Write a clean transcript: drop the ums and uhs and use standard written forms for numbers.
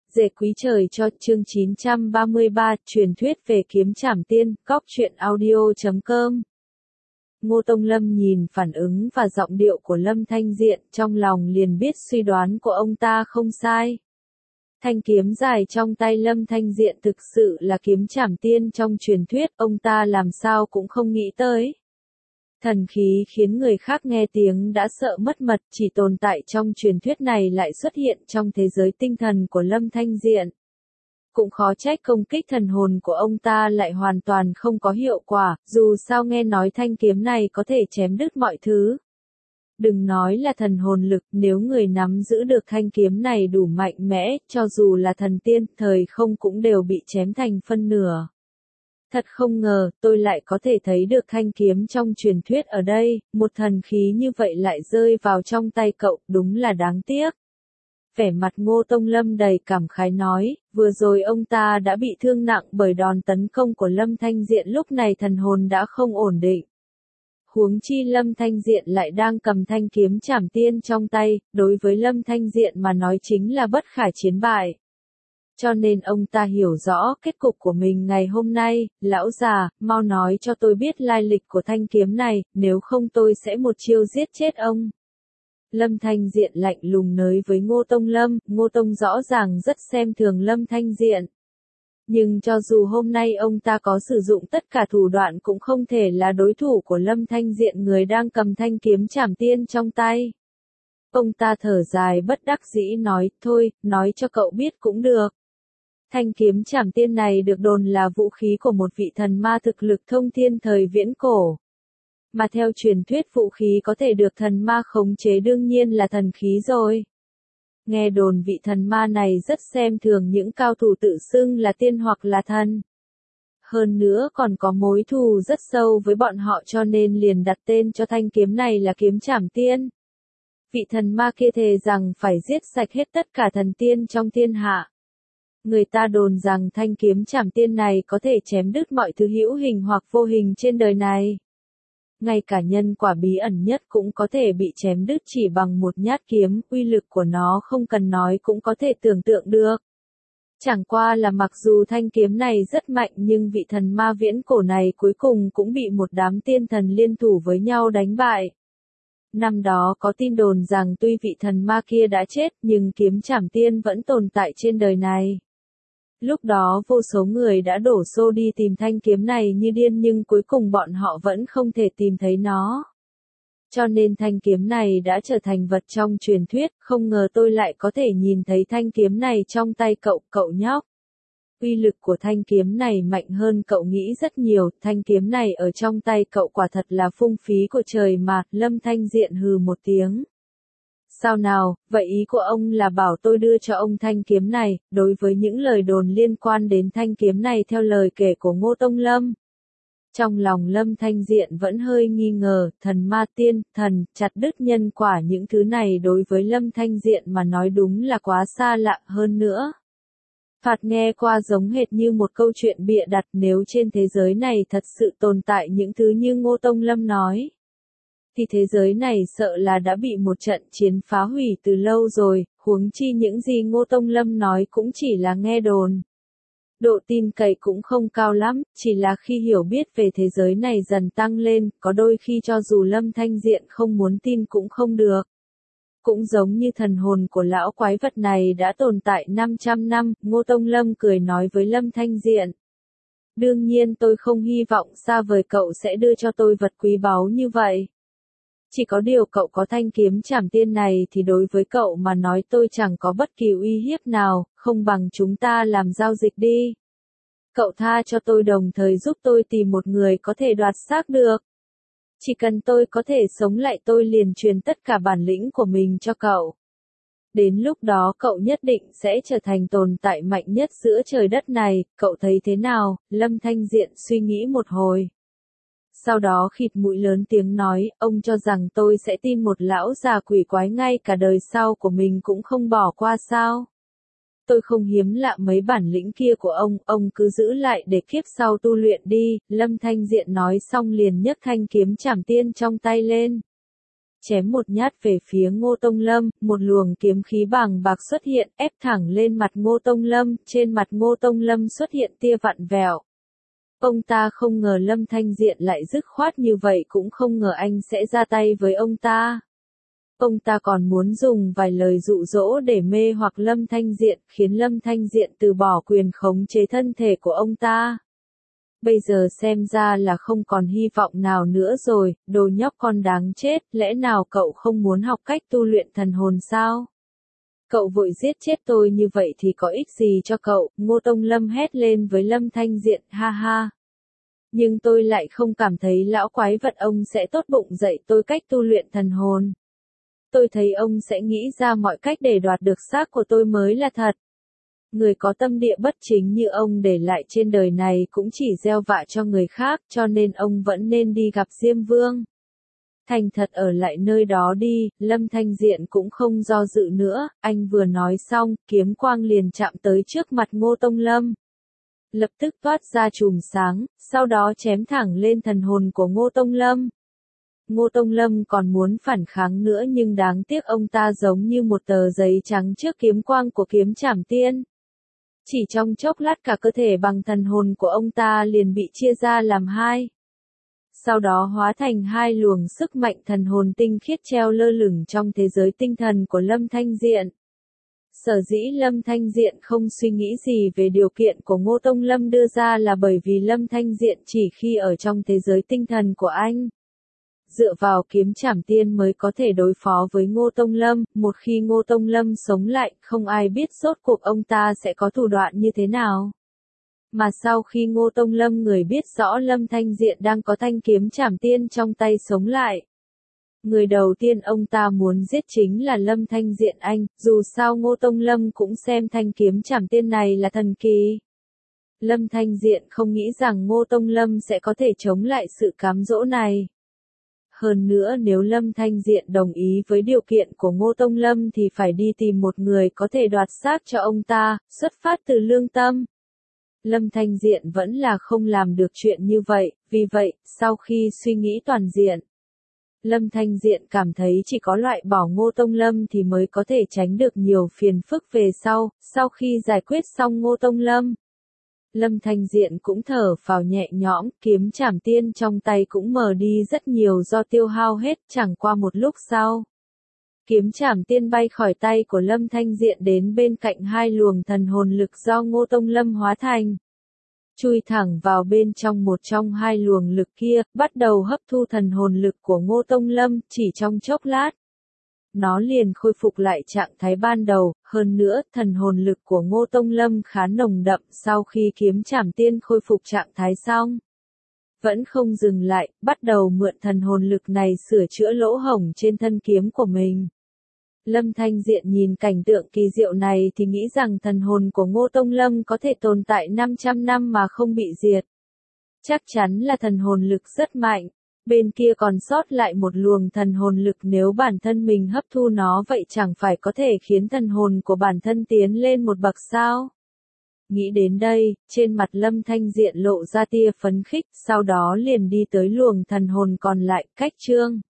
Dệ quý trời cho chương 933, truyền thuyết về kiếm trảm tiên, góc truyện audio.com. Ngô Tông Lâm nhìn phản ứng và giọng điệu của Lâm Thanh Diện, trong lòng liền biết suy đoán của ông ta không sai. Thanh kiếm dài trong tay Lâm Thanh Diện thực sự là kiếm trảm tiên trong truyền thuyết, ông ta làm sao cũng không nghĩ tới. Thần khí khiến người khác nghe tiếng đã sợ mất mật, chỉ tồn tại trong truyền thuyết này lại xuất hiện trong thế giới tinh thần của Lâm Thanh Diện. Cũng khó trách công kích thần hồn của ông ta lại hoàn toàn không có hiệu quả, dù sao nghe nói thanh kiếm này có thể chém đứt mọi thứ. Đừng nói là thần hồn lực, nếu người nắm giữ được thanh kiếm này đủ mạnh mẽ, cho dù là thần tiên, thời không cũng đều bị chém thành phân nửa. Thật không ngờ, tôi lại có thể thấy được thanh kiếm trong truyền thuyết ở đây, một thần khí như vậy lại rơi vào trong tay cậu, đúng là đáng tiếc. Vẻ mặt Ngô Tông Lâm đầy cảm khái nói, vừa rồi ông ta đã bị thương nặng bởi đòn tấn công của Lâm Thanh Diện, lúc này thần hồn đã không ổn định. Huống chi Lâm Thanh Diện lại đang cầm thanh kiếm trảm tiên trong tay, đối với Lâm Thanh Diện mà nói chính là bất khả chiến bại. Cho nên ông ta hiểu rõ kết cục của mình ngày hôm nay, lão già, mau nói cho tôi biết lai lịch của thanh kiếm này, nếu không tôi sẽ một chiêu giết chết ông. Lâm Thanh Diện lạnh lùng nói với Ngô Tông Lâm, Ngô Tông rõ ràng rất xem thường Lâm Thanh Diện. Nhưng cho dù hôm nay ông ta có sử dụng tất cả thủ đoạn cũng không thể là đối thủ của Lâm Thanh Diện, người đang cầm thanh kiếm trảm tiên trong tay. Ông ta thở dài bất đắc dĩ nói, thôi, nói cho cậu biết cũng được. Thanh kiếm trảm tiên này được đồn là vũ khí của một vị thần ma thực lực thông thiên thời viễn cổ. Mà theo truyền thuyết vũ khí có thể được thần ma khống chế đương nhiên là thần khí rồi. Nghe đồn vị thần ma này rất xem thường những cao thủ tự xưng là tiên hoặc là thần. Hơn nữa còn có mối thù rất sâu với bọn họ, cho nên liền đặt tên cho thanh kiếm này là kiếm trảm tiên. Vị thần ma kia thề rằng phải giết sạch hết tất cả thần tiên trong thiên hạ. Người ta đồn rằng thanh kiếm trảm tiên này có thể chém đứt mọi thứ hữu hình hoặc vô hình trên đời này. Ngay cả nhân quả bí ẩn nhất cũng có thể bị chém đứt chỉ bằng một nhát kiếm, uy lực của nó không cần nói cũng có thể tưởng tượng được. Chẳng qua là mặc dù thanh kiếm này rất mạnh nhưng vị thần ma viễn cổ này cuối cùng cũng bị một đám tiên thần liên thủ với nhau đánh bại. Năm đó có tin đồn rằng tuy vị thần ma kia đã chết nhưng kiếm trảm tiên vẫn tồn tại trên đời này. Lúc đó vô số người đã đổ xô đi tìm thanh kiếm này như điên nhưng cuối cùng bọn họ vẫn không thể tìm thấy nó. Cho nên thanh kiếm này đã trở thành vật trong truyền thuyết, không ngờ tôi lại có thể nhìn thấy thanh kiếm này trong tay cậu, cậu nhóc. Uy lực của thanh kiếm này mạnh hơn cậu nghĩ rất nhiều, thanh kiếm này ở trong tay cậu quả thật là phung phí của trời mà, Lâm Thanh Diện hừ một tiếng. Sao nào, vậy ý của ông là bảo tôi đưa cho ông thanh kiếm này, đối với những lời đồn liên quan đến thanh kiếm này theo lời kể của Ngô Tông Lâm. Trong lòng Lâm Thanh Diện vẫn hơi nghi ngờ, thần ma tiên, thần, chặt đứt nhân quả những thứ này đối với Lâm Thanh Diện mà nói đúng là quá xa lạ hơn nữa. Phạt nghe qua giống hệt như một câu chuyện bịa đặt, nếu trên thế giới này thật sự tồn tại những thứ như Ngô Tông Lâm nói. Thì thế giới này sợ là đã bị một trận chiến phá hủy từ lâu rồi, huống chi những gì Ngô Tông Lâm nói cũng chỉ là nghe đồn. Độ tin cậy cũng không cao lắm, chỉ là khi hiểu biết về thế giới này dần tăng lên, có đôi khi cho dù Lâm Thanh Diện không muốn tin cũng không được. Cũng giống như thần hồn của lão quái vật này đã tồn tại 500 năm, Ngô Tông Lâm cười nói với Lâm Thanh Diện. Đương nhiên tôi không hy vọng xa vời cậu sẽ đưa cho tôi vật quý báu như vậy. Chỉ có điều cậu có thanh kiếm trảm tiên này thì đối với cậu mà nói tôi chẳng có bất kỳ uy hiếp nào, không bằng chúng ta làm giao dịch đi. Cậu tha cho tôi đồng thời giúp tôi tìm một người có thể đoạt xác được. Chỉ cần tôi có thể sống lại tôi liền truyền tất cả bản lĩnh của mình cho cậu. Đến lúc đó cậu nhất định sẽ trở thành tồn tại mạnh nhất giữa trời đất này, cậu thấy thế nào? Lâm Thanh Diện suy nghĩ một hồi. Sau đó khịt mũi lớn tiếng nói, ông cho rằng tôi sẽ tin một lão già quỷ quái ngay cả đời sau của mình cũng không bỏ qua sao? Tôi không hiếm lạ mấy bản lĩnh kia của ông cứ giữ lại để kiếp sau tu luyện đi, Lâm Thanh Diện nói xong liền nhấc thanh kiếm trảm tiên trong tay lên. chém một nhát về phía Ngô Tông Lâm, một luồng kiếm khí bàng bạc xuất hiện, ép thẳng lên mặt Ngô Tông Lâm, trên mặt Ngô Tông Lâm xuất hiện tia vặn vẹo. Ông ta không ngờ Lâm Thanh Diện lại dứt khoát như vậy, cũng không ngờ anh sẽ ra tay với ông ta. Ông ta còn muốn dùng vài lời dụ dỗ để mê hoặc Lâm Thanh Diện, khiến Lâm Thanh Diện từ bỏ quyền khống chế thân thể của ông ta. Bây giờ xem ra là không còn hy vọng nào nữa rồi, đồ nhóc con đáng chết, lẽ nào cậu không muốn học cách tu luyện thần hồn sao? Cậu vội giết chết tôi như vậy thì có ích gì cho cậu? Ngô Tông Lâm hét lên với Lâm Thanh Diện, ha ha. Nhưng tôi lại không cảm thấy lão quái vật ông sẽ tốt bụng dạy tôi cách tu luyện thần hồn. Tôi thấy ông sẽ nghĩ ra mọi cách để đoạt được xác của tôi mới là thật. Người có tâm địa bất chính như ông để lại trên đời này cũng chỉ gieo vạ cho người khác, cho nên ông vẫn nên đi gặp Diêm Vương. Thành thật ở lại nơi đó đi. Lâm Thanh Diện cũng không do dự nữa, anh vừa nói xong, kiếm quang liền chạm tới trước mặt Ngô Tông Lâm. Lập tức toát ra chùm sáng, sau đó chém thẳng lên thần hồn của Ngô Tông Lâm. Ngô Tông Lâm còn muốn phản kháng nữa nhưng đáng tiếc ông ta giống như một tờ giấy trắng trước kiếm quang của kiếm Trảm Tiên. Chỉ trong chốc lát cả cơ thể bằng thần hồn của ông ta liền bị chia ra làm hai. Sau đó hóa thành hai luồng sức mạnh thần hồn tinh khiết treo lơ lửng trong thế giới tinh thần của Lâm Thanh Diện. Sở dĩ Lâm Thanh Diện không suy nghĩ gì về điều kiện của Ngô Tông Lâm đưa ra là bởi vì Lâm Thanh Diện chỉ khi ở trong thế giới tinh thần của anh, dựa vào kiếm Trảm Tiên mới có thể đối phó với Ngô Tông Lâm. Một khi Ngô Tông Lâm sống lại, không ai biết rốt cuộc ông ta sẽ có thủ đoạn như thế nào. Mà sau khi Ngô Tông Lâm người biết rõ Lâm Thanh Diện đang có thanh kiếm Trảm Tiên trong tay sống lại, người đầu tiên ông ta muốn giết chính là Lâm Thanh Diện anh, dù sao Ngô Tông Lâm cũng xem thanh kiếm Trảm Tiên này là thần kỳ. Lâm Thanh Diện không nghĩ rằng Ngô Tông Lâm sẽ có thể chống lại sự cám dỗ này. Hơn nữa nếu Lâm Thanh Diện đồng ý với điều kiện của Ngô Tông Lâm thì phải đi tìm một người có thể đoạt xác cho ông ta, xuất phát từ lương tâm. Lâm Thanh Diện vẫn là không làm được chuyện như vậy, vì vậy, sau khi suy nghĩ toàn diện, Lâm Thanh Diện cảm thấy chỉ có loại bỏ Ngô Tông Lâm thì mới có thể tránh được nhiều phiền phức về sau khi giải quyết xong Ngô Tông Lâm. Lâm Thanh Diện cũng thở phào nhẹ nhõm, kiếm Trảm Tiên trong tay cũng mờ đi rất nhiều do tiêu hao hết, chẳng qua một lúc sau. Kiếm Trảm Tiên bay khỏi tay của Lâm Thanh Diện đến bên cạnh hai luồng thần hồn lực do Ngô Tông Lâm hóa thành. Chui thẳng vào bên trong một trong hai luồng lực kia, bắt đầu hấp thu thần hồn lực của Ngô Tông Lâm, chỉ trong chốc lát. Nó liền khôi phục lại trạng thái ban đầu, hơn nữa, thần hồn lực của Ngô Tông Lâm khá nồng đậm sau khi kiếm Trảm Tiên khôi phục trạng thái xong. Vẫn không dừng lại, bắt đầu mượn thần hồn lực này sửa chữa lỗ hổng trên thân kiếm của mình. Lâm Thanh Diện nhìn cảnh tượng kỳ diệu này thì nghĩ rằng thần hồn của Ngô Tông Lâm có thể tồn tại 500 năm mà không bị diệt. Chắc chắn là thần hồn lực rất mạnh. Bên kia còn sót lại một luồng thần hồn lực, nếu bản thân mình hấp thu nó vậy chẳng phải có thể khiến thần hồn của bản thân tiến lên một bậc sao? Nghĩ đến đây, trên mặt Lâm Thanh Diện lộ ra tia phấn khích, sau đó liền đi tới luồng thần hồn còn lại, cách chương.